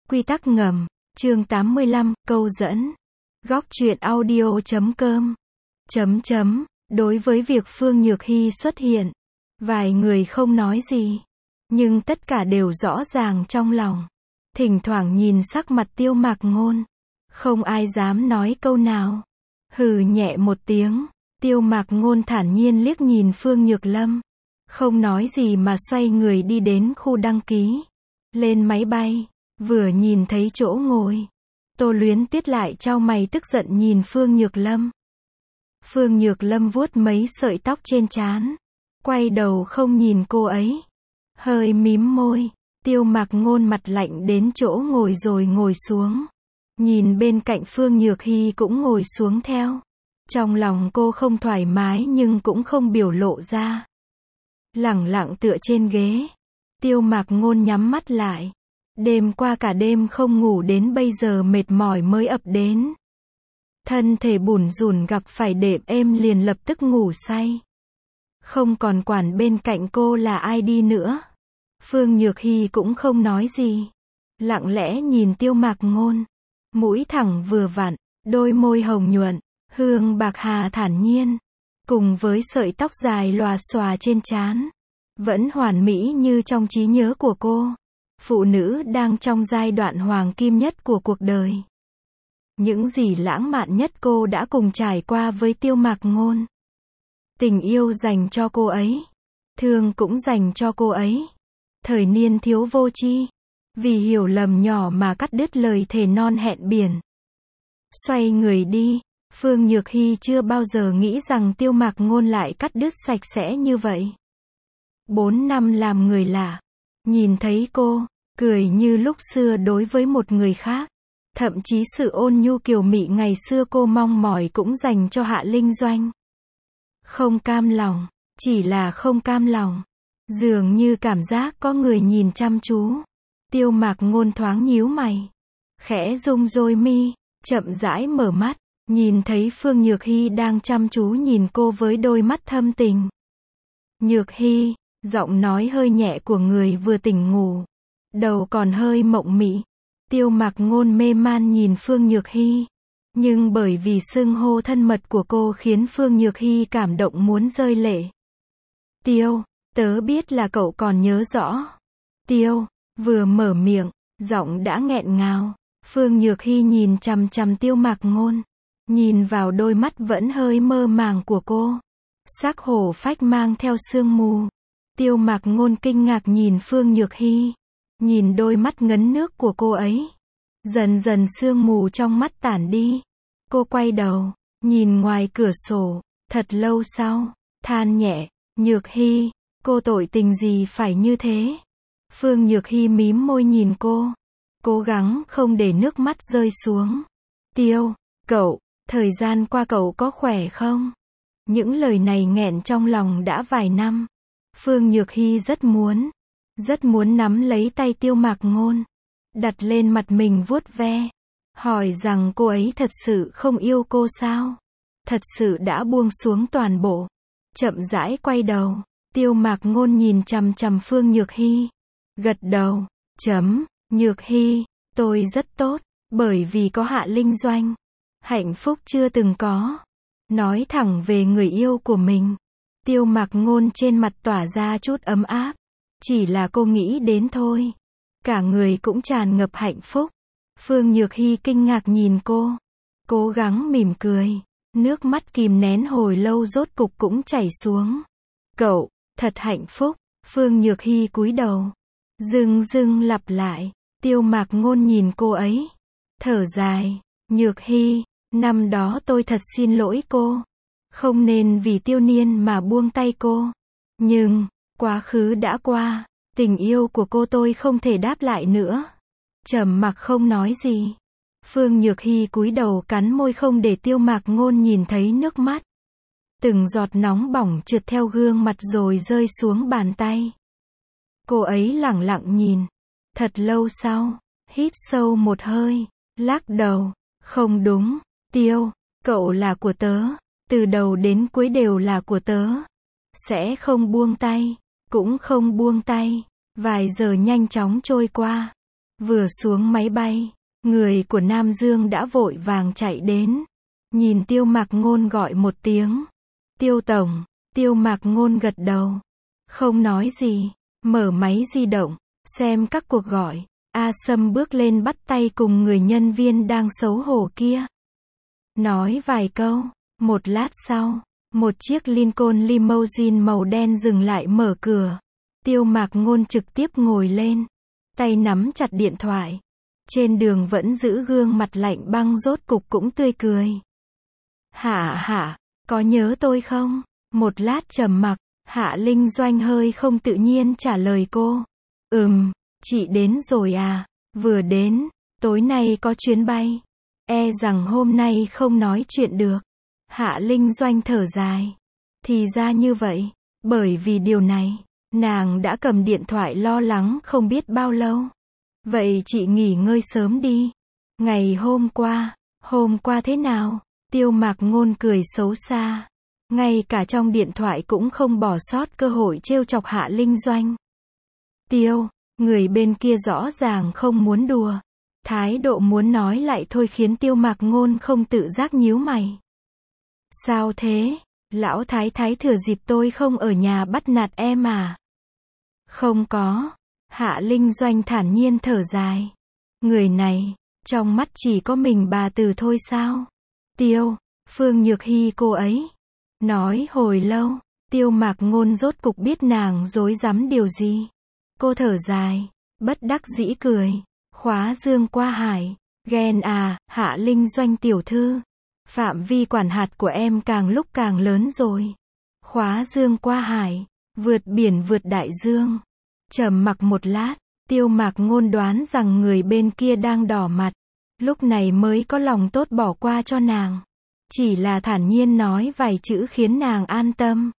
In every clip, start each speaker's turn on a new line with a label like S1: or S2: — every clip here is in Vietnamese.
S1: Quy tắc ngầm, chương 85, câu dẫn. Góc truyện audio.com. Đối với việc Phương Nhược Hy xuất hiện, vài người không nói gì, nhưng tất cả đều rõ ràng trong lòng. Thỉnh thoảng nhìn sắc mặt Tiêu Mạc Ngôn, không ai dám nói câu nào. Hừ nhẹ một tiếng, Tiêu Mạc Ngôn thản nhiên liếc nhìn Phương Nhược Lâm, không nói gì mà xoay người đi đến khu đăng ký. Lên máy bay, vừa nhìn thấy chỗ ngồi, Tô Luyến Tiết lại chau mày tức giận nhìn Phương Nhược Lâm. Phương Nhược Lâm vuốt mấy sợi tóc trên trán, quay đầu không nhìn cô ấy, hơi mím môi. Tiêu Mạc Ngôn mặt lạnh đến chỗ ngồi rồi ngồi xuống, nhìn bên cạnh Phương Nhược Hy cũng ngồi xuống theo. Trong lòng cô không thoải mái nhưng cũng không biểu lộ ra. Lẳng lặng tựa trên ghế, Tiêu Mạc Ngôn nhắm mắt lại. Đêm qua cả đêm không ngủ đến bây giờ mệt mỏi mới ập đến. Thân thể bủn rủn gặp phải đệm êm liền lập tức ngủ say. Không còn quản bên cạnh cô là ai đi nữa. Phương Nhược Hy cũng không nói gì, lặng lẽ nhìn Tiêu Mạc Ngôn. Mũi thẳng vừa vặn, đôi môi hồng nhuận, hương bạc hà thản nhiên, cùng với sợi tóc dài lòa xòa trên trán, vẫn hoàn mỹ như trong trí nhớ của cô. Phụ nữ đang trong giai đoạn hoàng kim nhất của cuộc đời. Những gì lãng mạn nhất cô đã cùng trải qua với Tiêu Mạc Ngôn. Tình yêu dành cho cô ấy, thương cũng dành cho cô ấy. Thời niên thiếu vô tri, vì hiểu lầm nhỏ mà cắt đứt lời thề non hẹn biển. Xoay người đi, Phương Nhược Hy chưa bao giờ nghĩ rằng Tiêu Mạc Ngôn lại cắt đứt sạch sẽ như vậy. 4 năm làm người lạ, nhìn thấy cô, cười như lúc xưa đối với một người khác. Thậm chí sự ôn nhu kiều mị ngày xưa cô mong mỏi cũng dành cho Hạ Linh Doanh. Không cam lòng, chỉ là không cam lòng. Dường như cảm giác có người nhìn chăm chú. Tiêu Mạc Ngôn thoáng nhíu mày, khẽ rung đôi mi, chậm rãi mở mắt, nhìn thấy Phương Nhược Hy đang chăm chú nhìn cô với đôi mắt thâm tình. Nhược Hy, giọng nói hơi nhẹ của người vừa tỉnh ngủ, đầu còn hơi mộng mị. Tiêu Mạc Ngôn mê man nhìn Phương Nhược Hy, nhưng bởi vì xưng hô thân mật của cô khiến Phương Nhược Hy cảm động muốn rơi lệ. Tiêu, tớ biết là cậu còn nhớ rõ. Tiêu, vừa mở miệng, giọng đã nghẹn ngào. Phương Nhược Hy nhìn chằm chằm Tiêu Mạc Ngôn, nhìn vào đôi mắt vẫn hơi mơ màng của cô. Sắc hổ phách mang theo sương mù. Tiêu Mạc Ngôn kinh ngạc nhìn Phương Nhược Hy, nhìn đôi mắt ngấn nước của cô ấy. Dần dần sương mù trong mắt tản đi. Cô quay đầu, nhìn ngoài cửa sổ, thật lâu sau, than nhẹ, Nhược Hy, cô tội tình gì phải như thế? Phương Nhược Hy mím môi nhìn cô, cố gắng không để nước mắt rơi xuống. Tiêu, cậu, thời gian qua cậu có khỏe không? Những lời này nghẹn trong lòng đã vài năm. Phương Nhược Hy rất muốn nắm lấy tay Tiêu Mạc Ngôn, đặt lên mặt mình vuốt ve, hỏi rằng cô ấy thật sự không yêu cô sao? Thật sự đã buông xuống toàn bộ. Chậm rãi quay đầu, Tiêu Mạc Ngôn nhìn chằm chằm Phương Nhược Hy, gật đầu, Nhược Hy, tôi rất tốt, bởi vì có Hạ Linh Doanh. Hạnh phúc chưa từng có. Nói thẳng về người yêu của mình. Tiêu Mạc Ngôn trên mặt tỏa ra chút ấm áp. Chỉ là cô nghĩ đến thôi. Cả người cũng tràn ngập hạnh phúc. Phương Nhược Hy kinh ngạc nhìn cô, cố gắng mỉm cười. Nước mắt kìm nén hồi lâu rốt cục cũng chảy xuống. Cậu, thật hạnh phúc. Phương Nhược Hy cúi đầu, dưng lặp lại. Tiêu Mạc Ngôn nhìn cô ấy, thở dài. Nhược Hy, năm đó tôi thật xin lỗi cô. Không nên vì Tiêu Niên mà buông tay cô. Nhưng, quá khứ đã qua. Tình yêu của cô tôi không thể đáp lại nữa. Trầm mặc không nói gì. Phương Nhược Hy cúi đầu cắn môi không để Tiêu Mạc Ngôn nhìn thấy nước mắt. Từng giọt nóng bỏng trượt theo gương mặt rồi rơi xuống bàn tay. Cô ấy lẳng lặng nhìn. Thật lâu sau, hít sâu một hơi, lắc đầu. Không đúng, Tiêu, cậu là của tớ. Từ đầu đến cuối đều là của tớ. Sẽ không buông tay, cũng không buông tay. Vài giờ nhanh chóng trôi qua. Vừa xuống máy bay, người của Nam Dương đã vội vàng chạy đến. Nhìn Tiêu Mạc Ngôn gọi một tiếng. Tiêu tổng, Tiêu Mạc Ngôn gật đầu. Không nói gì, mở máy di động, xem các cuộc gọi. A Sâm bước lên bắt tay cùng người nhân viên đang xấu hổ kia. Nói vài câu, một lát sau, một chiếc Lincoln limousine màu đen dừng lại mở cửa. Tiêu Mạc Ngôn trực tiếp ngồi lên, tay nắm chặt điện thoại. Trên đường vẫn giữ gương mặt lạnh băng rốt cục cũng tươi cười. Hạ, có nhớ tôi không? Một lát trầm mặc, Hạ Linh Doanh hơi không tự nhiên trả lời cô. Chị đến rồi à? Vừa đến, tối nay có chuyến bay. E rằng hôm nay không nói chuyện được. Hạ Linh Doanh thở dài. Thì ra như vậy, bởi vì điều này, nàng đã cầm điện thoại lo lắng không biết bao lâu. Vậy chị nghỉ ngơi sớm đi. Ngày hôm qua thế nào? Tiêu Mạc Ngôn cười xấu xa. Ngay cả trong điện thoại cũng không bỏ sót cơ hội trêu chọc Hạ Linh Doanh. Người bên kia rõ ràng không muốn đùa. Thái độ muốn nói lại thôi khiến Tiêu Mạc Ngôn không tự giác nhíu mày. Sao thế? Lão thái thái thừa dịp tôi không ở nhà bắt nạt em à? Không có. Hạ Linh Doanh thản nhiên thở dài. Người này, trong mắt chỉ có mình bà từ thôi sao? Phương Nhược Hy cô ấy. Nói hồi lâu, Tiêu Mạc Ngôn rốt cục biết nàng dối rắm điều gì. Cô thở dài, bất đắc dĩ cười. Khóa Dương qua hải. Ghen à, Hạ Linh Doanh tiểu thư. Phạm vi quản hạt của em càng lúc càng lớn rồi. Khóa Dương qua hải. Vượt biển vượt đại dương. Trầm mặc một lát, Tiêu Mạc Ngôn đoán rằng người bên kia đang đỏ mặt. Lúc này mới có lòng tốt bỏ qua cho nàng. Chỉ là thản nhiên nói vài chữ khiến nàng an tâm.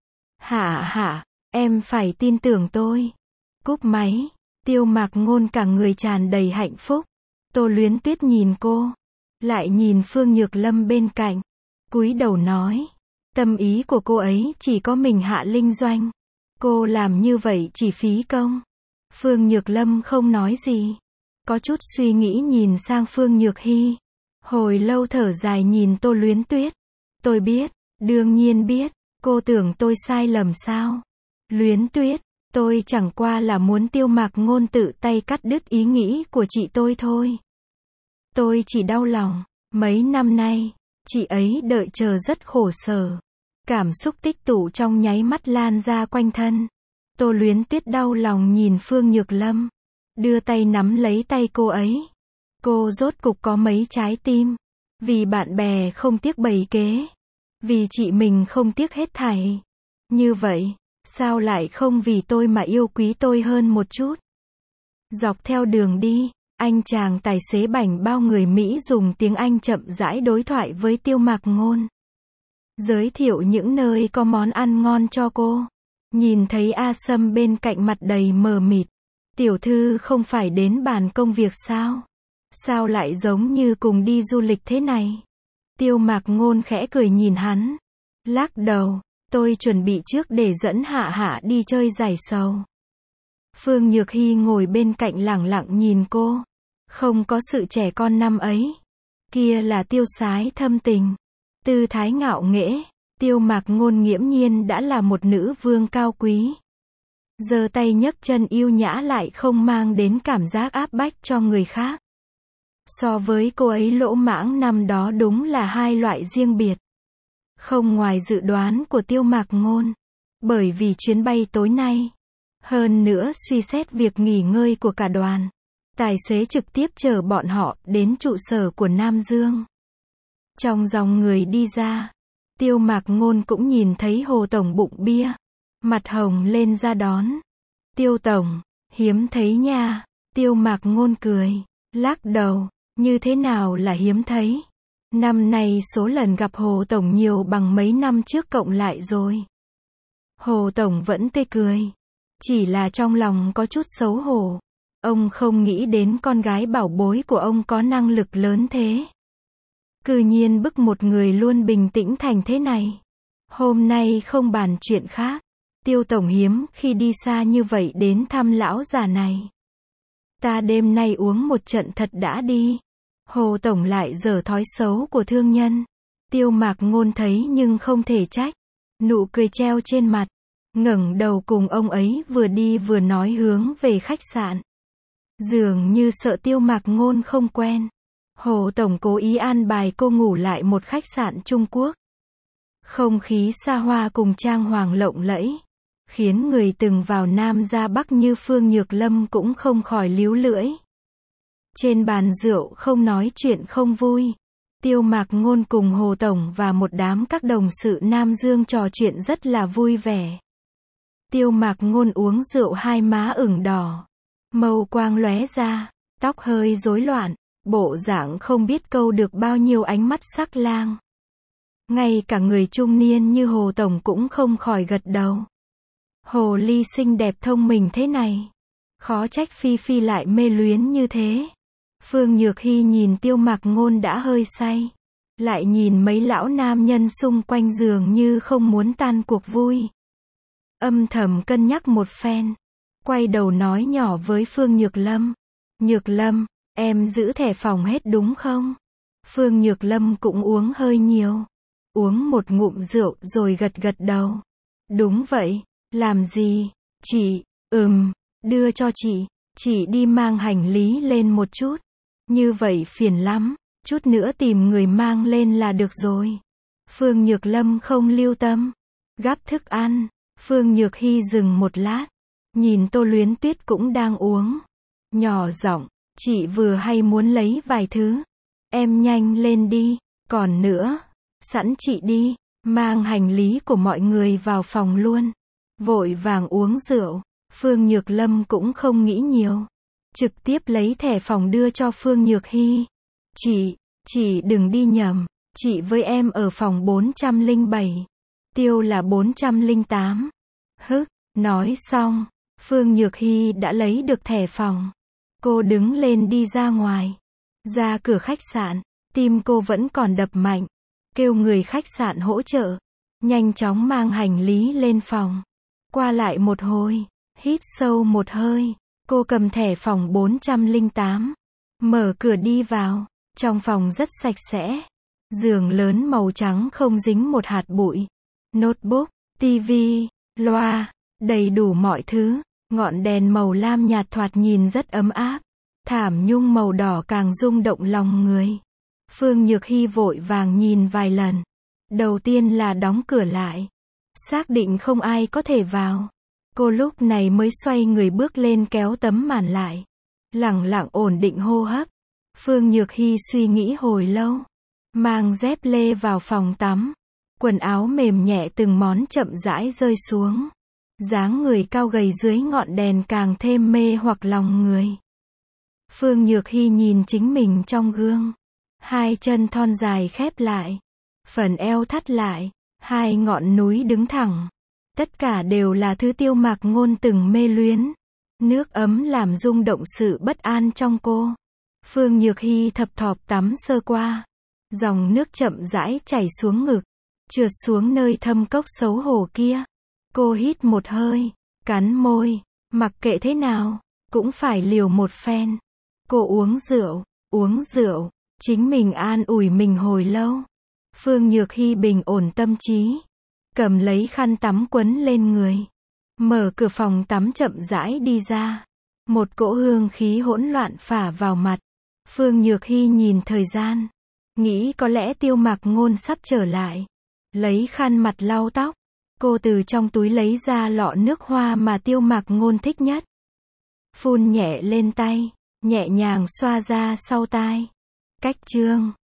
S1: Hạ, em phải tin tưởng tôi. Cúp máy, Tiêu Mạc Ngôn cả người tràn đầy hạnh phúc. Tô Luyến Tuyết nhìn cô, lại nhìn Phương Nhược Lâm bên cạnh, cúi đầu nói, tâm ý của cô ấy chỉ có mình Hạ Linh Doanh. Cô làm như vậy chỉ phí công. Phương Nhược Lâm không nói gì, có chút suy nghĩ nhìn sang Phương Nhược Hy. Hồi lâu thở dài nhìn Tô Luyến Tuyết. Tôi biết, đương nhiên biết, cô tưởng tôi sai lầm sao? Luyến Tuyết, tôi chẳng qua là muốn Tiêu Mạc Ngôn tự tay cắt đứt ý nghĩ của chị tôi thôi. Tôi chỉ đau lòng, mấy năm nay, chị ấy đợi chờ rất khổ sở. Cảm xúc tích tụ trong nháy mắt lan ra quanh thân. Tô Luyến Tuyết đau lòng nhìn Phương Nhược Lâm, đưa tay nắm lấy tay cô ấy. Cô rốt cục có mấy trái tim. Vì bạn bè không tiếc bày kế. Vì chị mình không tiếc hết thảy. Như vậy, sao lại không vì tôi mà yêu quý tôi hơn một chút? Dọc theo đường đi, anh chàng tài xế bảnh bao người Mỹ dùng tiếng Anh chậm rãi đối thoại với Tiêu Mạc Ngôn. Giới thiệu những nơi có món ăn ngon cho cô. Nhìn thấy A Sâm bên cạnh mặt đầy mờ mịt. Tiểu thư không phải đến bàn công việc sao? Sao lại giống như cùng đi du lịch thế này? Tiêu Mạc Ngôn khẽ cười nhìn hắn. Lắc đầu, tôi chuẩn bị trước để dẫn Hạ đi chơi giải sầu. Phương Nhược Hy ngồi bên cạnh lẳng lặng nhìn cô. Không có sự trẻ con năm ấy. Kia là tiêu sái thâm tình. Tư thái ngạo nghễ. Tiêu Mạc Ngôn nghiễm nhiên đã là một nữ vương cao quý. Giơ tay nhấc chân yêu nhã lại không mang đến cảm giác áp bách cho người khác. So với cô ấy lỗ mãng năm đó đúng là hai loại riêng biệt. Không ngoài dự đoán của Tiêu Mạc Ngôn. Bởi vì chuyến bay tối nay. Hơn nữa suy xét việc nghỉ ngơi của cả đoàn. Tài xế trực tiếp chở bọn họ đến trụ sở của Nam Dương. Trong dòng người đi ra, Tiêu Mạc Ngôn cũng nhìn thấy Hồ Tổng bụng bia. Mặt hồng lên ra đón. Tiêu Tổng, hiếm thấy nha. Tiêu Mạc Ngôn cười, lắc đầu, như thế nào là hiếm thấy? Năm nay số lần gặp Hồ Tổng nhiều bằng mấy năm trước cộng lại rồi. Hồ Tổng vẫn tươi cười. Chỉ là trong lòng có chút xấu hổ. Ông không nghĩ đến con gái bảo bối của ông có năng lực lớn thế. Cư nhiên bức một người luôn bình tĩnh thành thế này. Hôm nay không bàn chuyện khác. Tiêu Tổng hiếm khi đi xa như vậy đến thăm lão già này. Ta đêm nay uống một trận thật đã đi. Hồ Tổng lại giở thói xấu của thương nhân. Tiêu Mạc Ngôn thấy nhưng không thể trách. Nụ cười treo trên mặt. Ngẩng đầu cùng ông ấy vừa đi vừa nói hướng về khách sạn. Dường như sợ Tiêu Mạc Ngôn không quen. Hồ Tổng cố ý an bài cô ngủ lại một khách sạn Trung Quốc. Không khí xa hoa cùng trang hoàng lộng lẫy, khiến người từng vào Nam ra Bắc như Phương Nhược Lâm cũng không khỏi líu lưỡi. Trên bàn rượu không nói chuyện không vui. Tiêu Mạc Ngôn cùng Hồ Tổng và một đám các đồng sự Nam Dương trò chuyện rất là vui vẻ. Tiêu Mạc Ngôn uống rượu hai má ửng đỏ, mâu quang lóe ra, tóc hơi rối loạn, bộ dạng không biết câu được bao nhiêu ánh mắt sắc lang. Ngay cả người trung niên như Hồ Tổng cũng không khỏi gật đầu. Hồ ly xinh đẹp thông minh thế này, khó trách Phi Phi lại mê luyến như thế. Phương Nhược Hy nhìn Tiêu Mạc Ngôn đã hơi say, lại nhìn mấy lão nam nhân xung quanh dường như không muốn tan cuộc vui. Âm thầm cân nhắc một phen, quay đầu nói nhỏ với Phương Nhược Lâm. Nhược Lâm, em giữ thẻ phòng hết đúng không? Phương Nhược Lâm cũng uống hơi nhiều. Uống một ngụm rượu rồi gật gật đầu. Đúng vậy, làm gì? Chị, đưa cho chị đi mang hành lý lên một chút. Như vậy phiền lắm, chút nữa tìm người mang lên là được rồi. Phương Nhược Lâm không lưu tâm. Gắp thức ăn, Phương Nhược Hy dừng một lát. Nhìn Tô Luyến Tuyết cũng đang uống. Nhỏ giọng, chị vừa hay muốn lấy vài thứ. Em nhanh lên đi, còn nữa, sẵn chị đi, mang hành lý của mọi người vào phòng luôn. Vội vàng uống rượu, Phương Nhược Lâm cũng không nghĩ nhiều. Trực tiếp lấy thẻ phòng đưa cho Phương Nhược Hy. Chị đừng đi nhầm, chị với em ở phòng 407. Tiêu là 408. Nói xong, Phương Nhược Hy đã lấy được thẻ phòng. Cô đứng lên đi ra ngoài. Ra cửa khách sạn, tim cô vẫn còn đập mạnh. Kêu người khách sạn hỗ trợ. Nhanh chóng mang hành lý lên phòng. Qua lại một hồi, hít sâu một hơi. Cô cầm thẻ phòng 408. Mở cửa đi vào. Trong phòng rất sạch sẽ. Giường lớn màu trắng không dính một hạt bụi. Notebook, tivi, loa, đầy đủ mọi thứ. Ngọn đèn màu lam nhạt thoạt nhìn rất ấm áp. Thảm nhung màu đỏ càng rung động lòng người. Phương Nhược Hy vội vàng nhìn vài lần. Đầu tiên là đóng cửa lại. Xác định không ai có thể vào. Cô lúc này mới xoay người bước lên kéo tấm màn lại. Lẳng lặng ổn định hô hấp. Phương Nhược Hy suy nghĩ hồi lâu. Mang dép lê vào phòng tắm. Quần áo mềm nhẹ từng món chậm rãi rơi xuống. Dáng người cao gầy dưới ngọn đèn càng thêm mê hoặc lòng người. Phương Nhược Hy nhìn chính mình trong gương. Hai chân thon dài khép lại. Phần eo thắt lại. Hai ngọn núi đứng thẳng. Tất cả đều là thứ Tiêu Mạc Ngôn từng mê luyến. Nước ấm làm rung động sự bất an trong cô. Phương Nhược Hy thập thọp tắm sơ qua. Dòng nước chậm rãi chảy xuống ngực. Trượt xuống nơi thâm cốc xấu hổ kia. Cô hít một hơi. Cắn môi. Mặc kệ thế nào, cũng phải liều một phen. Cô uống rượu. Chính mình an ủi mình hồi lâu. Phương Nhược Hy bình ổn tâm trí. Cầm lấy khăn tắm quấn lên người. Mở cửa phòng tắm chậm rãi đi ra. Một cỗ hương khí hỗn loạn phả vào mặt. Phương Nhược Hy nhìn thời gian. Nghĩ có lẽ Tiêu Mạc Ngôn sắp trở lại. Lấy khăn mặt lau tóc. Cô từ trong túi lấy ra lọ nước hoa mà Tiêu Mạc Ngôn thích nhất. Phun nhẹ lên tay. Nhẹ nhàng xoa ra sau tai. Cách chương